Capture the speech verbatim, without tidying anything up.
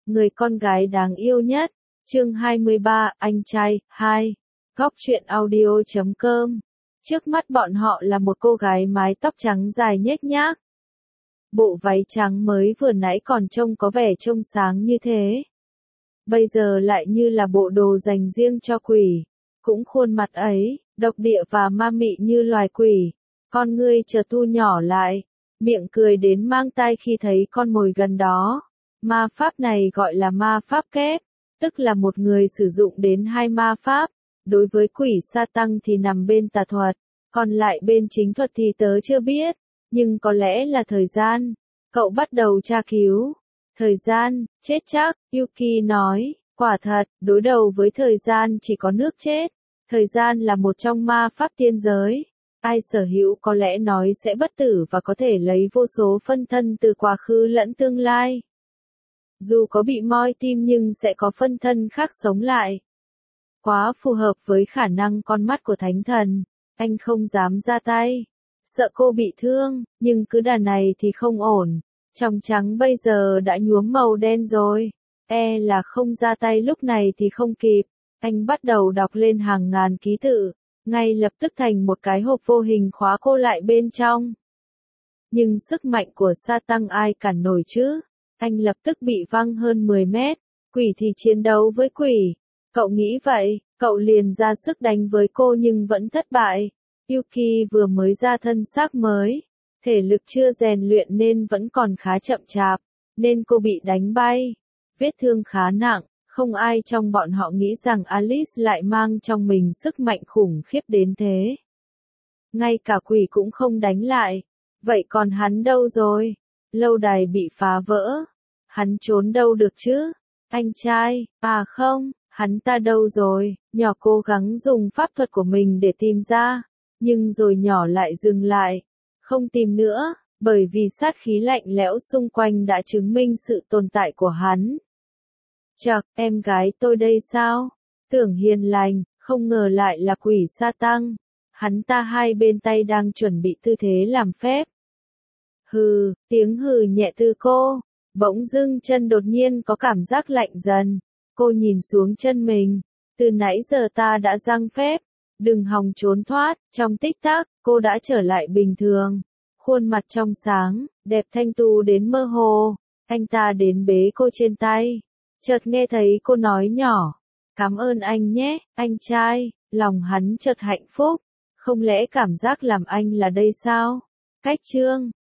Người con gái đáng yêu nhất. Chương hai mươi ba, anh trai, hai. Góc truyện audio chấm com. Trước mắt bọn họ là một cô gái mái tóc trắng dài nhếch nhác. Bộ váy trắng mới vừa nãy còn trông có vẻ trông sáng như thế. Bây giờ lại như là bộ đồ dành riêng cho quỷ. Cũng khuôn mặt ấy, độc địa và ma mị như loài quỷ. Con ngươi chợt thu nhỏ lại, miệng cười đến mang tai khi thấy con mồi gần đó. Ma pháp này gọi là ma pháp kép, tức là một người sử dụng đến hai ma pháp. Đối với quỷ sa tăng thì nằm bên tà thuật, còn lại bên chính thuật thì tớ chưa biết, nhưng có lẽ là thời gian. Cậu bắt đầu tra cứu. Thời gian, chết chắc, Yuki nói, quả thật, đối đầu với thời gian chỉ có nước chết. Thời gian là một trong ma pháp tiên giới. Ai sở hữu có lẽ nói sẽ bất tử và có thể lấy vô số phân thân từ quá khứ lẫn tương lai. Dù có bị moi tim nhưng sẽ có phân thân khác sống lại. Quá phù hợp với khả năng con mắt của thánh thần. Anh không dám ra tay. Sợ cô bị thương, nhưng cứ đà này thì không ổn. Trong trắng bây giờ đã nhuốm màu đen rồi. E là không ra tay lúc này thì không kịp. Anh bắt đầu đọc lên hàng ngàn ký tự. Ngay lập tức thành một cái hộp vô hình khóa cô lại bên trong. Nhưng sức mạnh của sa tăng ai cản nổi chứ? Anh lập tức bị văng hơn mười mét. Quỷ thì chiến đấu với quỷ. Cậu nghĩ vậy, cậu liền ra sức đánh với cô nhưng vẫn thất bại. Yuki vừa mới ra thân xác mới. Thể lực chưa rèn luyện nên vẫn còn khá chậm chạp. Nên cô bị đánh bay. Vết thương khá nặng. Không ai trong bọn họ nghĩ rằng Alice lại mang trong mình sức mạnh khủng khiếp đến thế. Ngay cả quỷ cũng không đánh lại. Vậy còn hắn đâu rồi? Lâu đài bị phá vỡ. Hắn trốn đâu được chứ? Anh trai, à không, hắn ta đâu rồi? Nhỏ cố gắng dùng pháp thuật của mình để tìm ra. Nhưng rồi nhỏ lại dừng lại. Không tìm nữa, bởi vì sát khí lạnh lẽo xung quanh đã chứng minh sự tồn tại của hắn. Chậc, em gái tôi đây sao? Tưởng hiền lành, không ngờ lại là quỷ sa tăng. Hắn ta hai bên tay đang chuẩn bị tư thế làm phép. Hừ, tiếng hừ nhẹ từ cô. Bỗng dưng chân đột nhiên có cảm giác lạnh dần. Cô nhìn xuống chân mình. Từ nãy giờ ta đã giăng phép. Đừng hòng trốn thoát. Trong tích tắc, cô đã trở lại bình thường. Khuôn mặt trong sáng, đẹp thanh tú đến mơ hồ. Anh ta đến bế cô trên tay. Chợt nghe thấy cô nói nhỏ. Cảm ơn anh nhé, anh trai. Lòng hắn chợt hạnh phúc. Không lẽ cảm giác làm anh là đây sao? Cách chương.